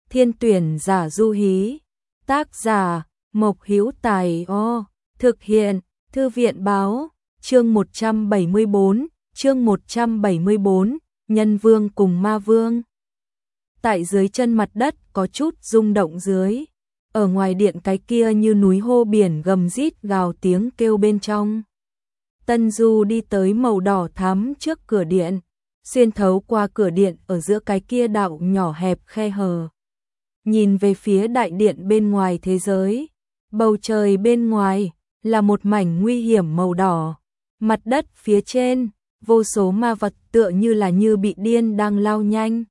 Thiên tuyển giả du hí. Tác giả Mộc Hữu Tài. Thực hiện Thư viện báo. Chương 174, Nhân Vương cùng Ma Vương. Tại dưới chân mặt đất có chút rung động dưới. Ở ngoài điện cái kia như núi hô biển gầm rít gào tiếng kêu bên trong. Tân Du đi tới màu đỏ thắm trước cửa điện, xuyên thấu qua cửa điện ở giữa cái kia đạo nhỏ hẹp khe hở. Nhìn về phía đại điện bên ngoài thế giới, bầu trời bên ngoài là một mảnh nguy hiểm màu đỏ. Mặt đất phía trên, vô số ma vật tựa như là như bị điên đang lao nhanh.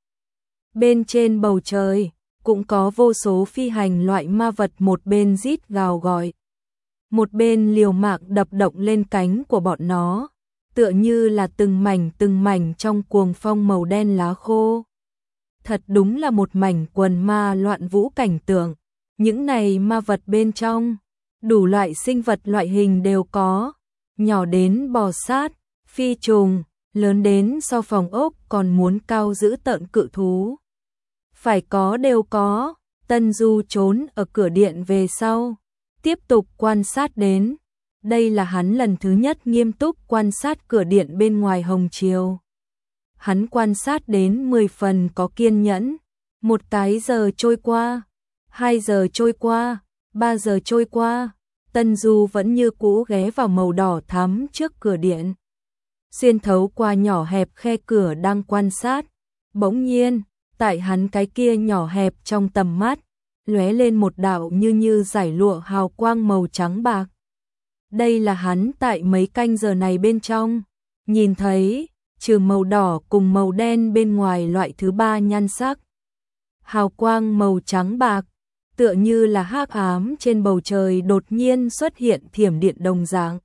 Bên trên bầu trời, cũng có vô số phi hành loại ma vật một bên rít gào gọi. Một bên liều mạng đập động lên cánh của bọn nó, tựa như là từng mảnh trong cuồng phong màu đen lá khô. Thật đúng là một mảnh quần ma loạn vũ cảnh tượng. Những này ma vật bên trong, đủ loại sinh vật loại hình đều có, nhỏ đến bò sát, phi trùng, lớn đến so phòng ốc còn muốn cao dữ tợn cự thú. Phải có đều có. Tân Du trốn ở cửa điện về sau, tiếp tục quan sát đến. Đây là hắn lần thứ nhất nghiêm túc quan sát cửa điện bên ngoài hồng chiều. Hắn quan sát đến 10 phần có kiên nhẫn. Một cái giờ trôi qua, 2 giờ trôi qua, 3 giờ trôi qua, Tân Du vẫn như cũ ghé vào màu đỏ thắm trước cửa điện. Xuyên thấu qua nhỏ hẹp khe cửa đang quan sát. Bỗng nhiên, tại hắn cái kia nhỏ hẹp trong tầm mắt, lóe lên một đạo như giải lụa hào quang màu trắng bạc. Đây là hắn tại mấy canh giờ này bên trong nhìn thấy, trừ màu đỏ cùng màu đen bên ngoài loại thứ ba nhan sắc. Hào quang màu trắng bạc, tựa như là hắc ám trên bầu trời đột nhiên xuất hiện thiểm điện đồng dạng.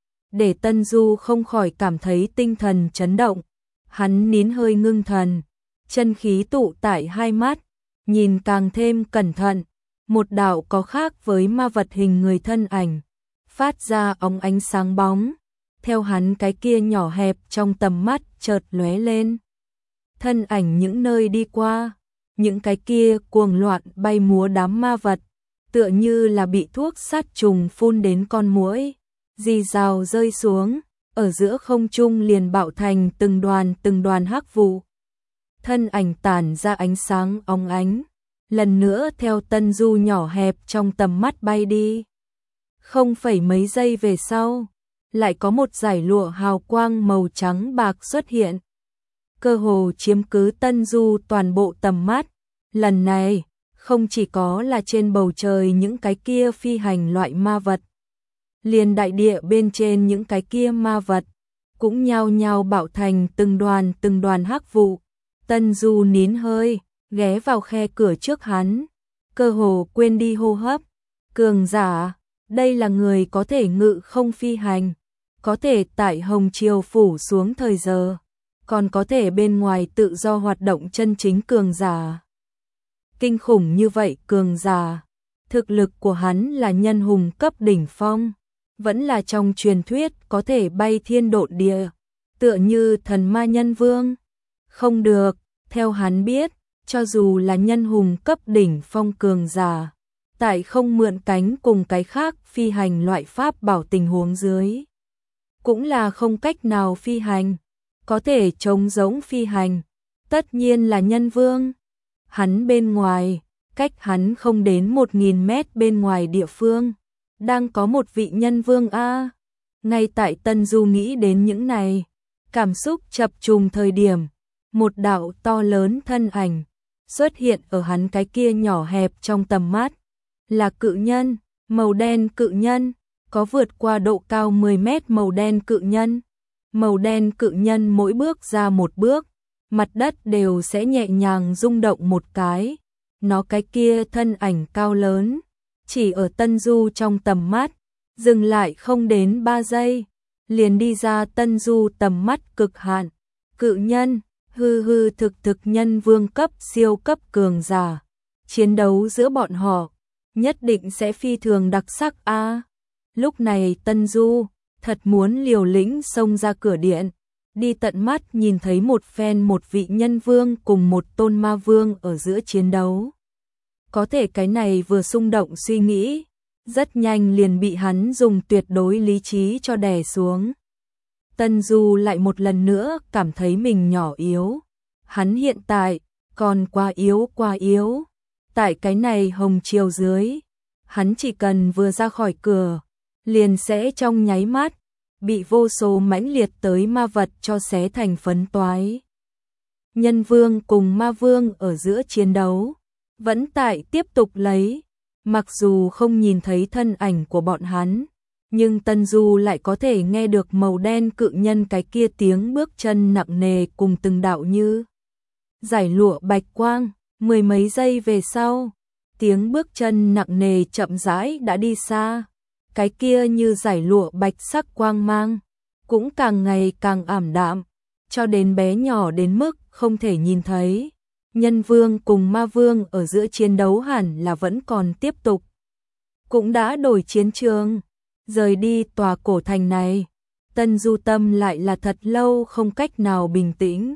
Để Tân Du không khỏi cảm thấy tinh thần chấn động. Hắn nín hơi ngưng thần, chân khí tụ tại hai mắt, nhìn càng thêm cẩn thận. Một đạo có khác với ma vật hình người thân ảnh, phát ra óng ánh sáng bóng, theo hắn cái kia nhỏ hẹp trong tầm mắt chợt lóe lên. Thân ảnh những nơi đi qua, những cái kia cuồng loạn bay múa đám ma vật, tựa như là bị thuốc sát trùng phun đến con muỗi, rì rào rơi xuống, ở giữa không trung liền bạo thành từng đoàn hắc vụ. Thân ảnh tản ra ánh sáng óng ánh, lần nữa theo Tân Du nhỏ hẹp trong tầm mắt bay đi. Không phải mấy giây về sau, lại có một dải lụa hào quang màu trắng bạc xuất hiện, cơ hồ chiếm cứ Tân Du toàn bộ tầm mắt. Lần này, không chỉ có là trên bầu trời những cái kia phi hành loại ma vật, liền đại địa bên trên những cái kia ma vật cũng nhao nhao bạo thành từng đoàn hắc vụ. Tân Du nín hơi, ghé vào khe cửa trước hắn, cơ hồ quên đi hô hấp. Cường giả, đây là người có thể ngự không phi hành, có thể tại hồng chiều phủ xuống thời giờ, còn có thể bên ngoài tự do hoạt động chân chính cường giả. Kinh khủng như vậy cường giả, thực lực của hắn là nhân hùng cấp đỉnh phong, vẫn là trong truyền thuyết có thể bay thiên độn địa, tựa như thần ma nhân vương. Không được, theo hắn biết, cho dù là nhân hùng cấp đỉnh phong cường giả, tại không mượn cánh cùng cái khác phi hành loại pháp bảo tình huống dưới, cũng là không cách nào phi hành. Có thể trống rỗng phi hành, tất nhiên là nhân vương. Hắn bên ngoài, cách hắn không đến 1000 mét bên ngoài địa phương, đang có một vị nhân vương a. Ngay tại Tân Du nghĩ đến những này, cảm xúc chập trùng thời điểm, một đạo to lớn thân ảnh xuất hiện ở hắn cái kia nhỏ hẹp trong tầm mắt, là cự nhân, màu đen cự nhân, có vượt qua độ cao 10 mét màu đen cự nhân. Màu đen cự nhân mỗi bước ra một bước, mặt đất đều sẽ nhẹ nhàng rung động một cái. Nó cái kia thân ảnh cao lớn, chỉ ở Tân Du trong tầm mắt, dừng lại không đến 3 giây, liền đi ra Tân Du tầm mắt cực hạn. Cự nhân, thực nhân vương cấp siêu cấp cường giả. Chiến đấu giữa bọn họ, nhất định sẽ phi thường đặc sắc a. Lúc này Tân Du thật muốn liều lĩnh xông ra cửa điện, đi tận mắt nhìn thấy một vị nhân vương cùng một tôn ma vương ở giữa chiến đấu. Có thể cái này vừa xung động suy nghĩ, rất nhanh liền bị hắn dùng tuyệt đối lý trí cho đè xuống. Tân Du lại một lần nữa cảm thấy mình nhỏ yếu. Hắn hiện tại còn quá yếu. Tại cái này hồng chiều dưới, hắn chỉ cần vừa ra khỏi cửa, liền sẽ trong nháy mắt bị vô số mãnh liệt tới ma vật cho xé thành phấn toái. Nhân vương cùng ma vương ở giữa chiến đấu vẫn tại tiếp tục lấy, mặc dù không nhìn thấy thân ảnh của bọn hắn, nhưng Tân Du lại có thể nghe được màu đen cự nhân cái kia tiếng bước chân nặng nề cùng từng đạo như giải lụa bạch quang. Mười mấy giây về sau, tiếng bước chân nặng nề chậm rãi đã đi xa, cái kia như giải lụa bạch sắc quang mang cũng càng ngày càng ảm đạm, cho đến bé nhỏ đến mức không thể nhìn thấy. Nhân vương cùng ma vương ở giữa chiến đấu hẳn là vẫn còn tiếp tục. Cũng đã đổi chiến trường, rời đi tòa cổ thành này, Tân Du tâm lại là thật lâu không cách nào bình tĩnh.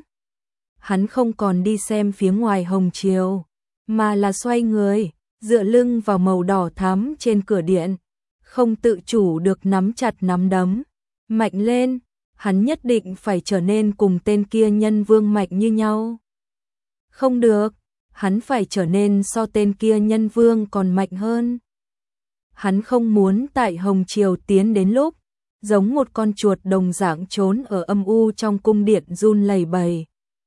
Hắn không còn đi xem phía ngoài hồng chiều, mà là xoay người, dựa lưng vào màu đỏ thắm trên cửa điện, không tự chủ được nắm chặt nắm đấm, mạnh lên, hắn nhất định phải trở nên cùng tên kia nhân vương mạnh như nhau. Không được, hắn phải trở nên so tên kia nhân vương còn mạnh hơn. Hắn không muốn tại hồng chiều tiến đến lúc, giống một con chuột đồng dạng trốn ở âm u trong cung điện run lẩy bẩy.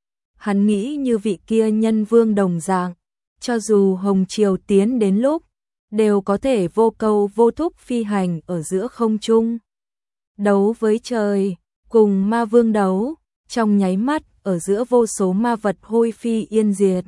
Hắn nghĩ như vị kia nhân vương đồng dạng, cho dù hồng chiều tiến đến lúc, đều có thể vô câu vô thúc phi hành ở giữa không trung. Đấu với trời, cùng ma vương đấu, trong nháy mắt ở giữa vô số ma vật hôi phi yên diệt.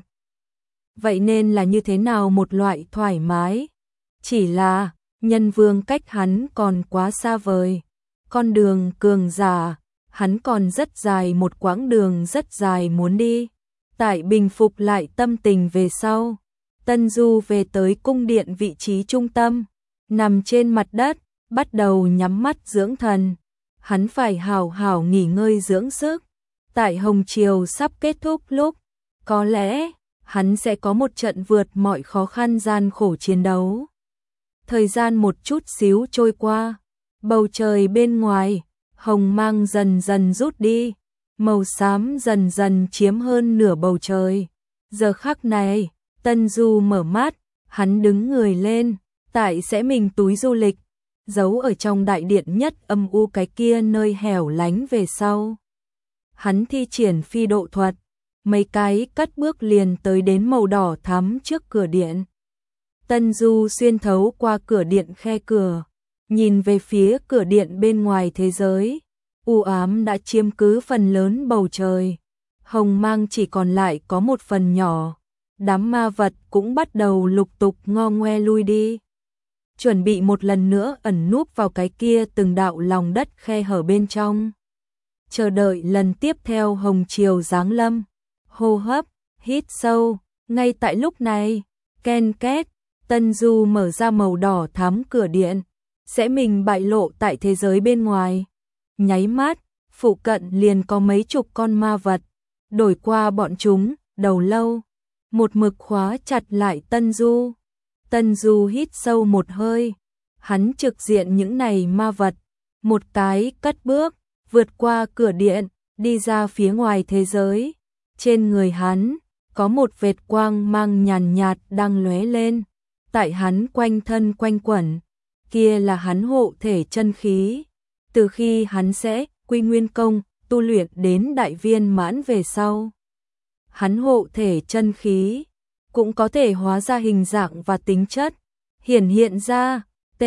Vậy nên là như thế nào một loại thoải mái? Chỉ là, nhân vương cách hắn còn quá xa vời. Con đường cường giả, hắn còn rất dài, một quãng đường rất dài muốn đi. Tại bình phục lại tâm tình về sau, Tân Du về tới cung điện vị trí trung tâm, nằm trên mặt đất, bắt đầu nhắm mắt dưỡng thần. Hắn phải hào hào nghỉ ngơi dưỡng sức. Tại hồng chiều sắp kết thúc lúc, có lẽ hắn sẽ có một trận vượt mọi khó khăn gian khổ chiến đấu. Thời gian một chút xíu trôi qua, bầu trời bên ngoài, hồng mang dần dần rút đi, màu xám dần dần chiếm hơn nửa bầu trời. Giờ khắc này, Tân Du mở mắt, hắn đứng người lên, tại sẽ mình túi du lịch, giấu ở trong đại điện nhất âm u cái kia nơi hẻo lánh về sau. Hắn thi triển phi độ thuật, mấy cái cất bước liền tới đến màu đỏ thắm trước cửa điện. Tân Du xuyên thấu qua cửa điện khe cửa, nhìn về phía cửa điện bên ngoài thế giới. U ám đã chiếm cứ phần lớn bầu trời, hồng mang chỉ còn lại có một phần nhỏ. Đám ma vật cũng bắt đầu lục tục ngo ngoe lui đi, chuẩn bị một lần nữa ẩn núp vào cái kia từng đạo lòng đất khe hở bên trong, chờ đợi lần tiếp theo hồng chiều giáng lâm. Hô hấp, hít sâu. Ngay tại lúc này, ken két, Tân Du mở ra màu đỏ thắm cửa điện, sẽ mình bại lộ tại thế giới bên ngoài. Nháy mắt, phụ cận liền có mấy chục con ma vật, đổi qua bọn chúng, đầu lâu, một mực khóa chặt lại Tân Du. Tân Du hít sâu một hơi, hắn trực diện những này ma vật, một cái cất bước, vượt qua cửa điện, đi ra phía ngoài thế giới. Trên người hắn, có một vệt quang mang nhàn nhạt đang lóe lên, tại hắn quanh thân quanh quẩn, kia là hắn hộ thể chân khí. Từ khi hắn sẽ quy nguyên công, tu luyện đến đại viên mãn về sau, hắn hộ thể chân khí cũng có thể hóa ra hình dạng và tính chất, hiển hiện ra.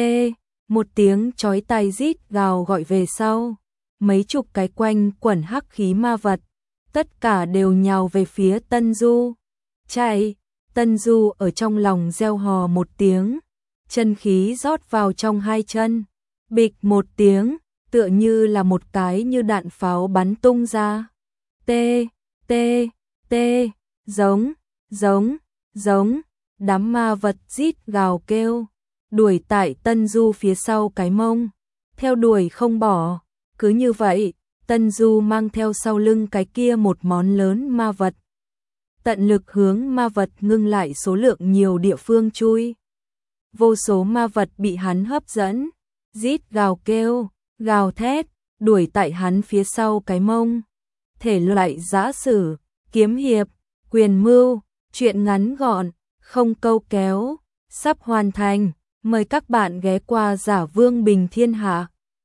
Một tiếng chói tai rít gào gọi về sau, mấy chục cái quanh quẩn hắc khí ma vật, tất cả đều nhào về phía Tân Du. Chạy! Tân Du ở trong lòng reo hò một tiếng, chân khí rót vào trong hai chân, bịch một tiếng, tựa như là một cái như đạn pháo bắn tung ra. Giống, giống, giống, đám ma vật rít gào kêu, đuổi tại Tân Du phía sau cái mông, theo đuổi không bỏ. Cứ như vậy, Tân Du mang theo sau lưng cái kia một món lớn ma vật, tận lực hướng ma vật ngưng lại số lượng nhiều địa phương chui. Vô số ma vật bị hắn hấp dẫn, rít gào kêu, gào thét, đuổi tại hắn phía sau cái mông. Thể loại giã sử, kiếm hiệp, quyền mưu, truyện ngắn gọn, không câu kéo, sắp hoàn thành. Mời các bạn ghé qua Giả Vương Bình Thiên Hạ.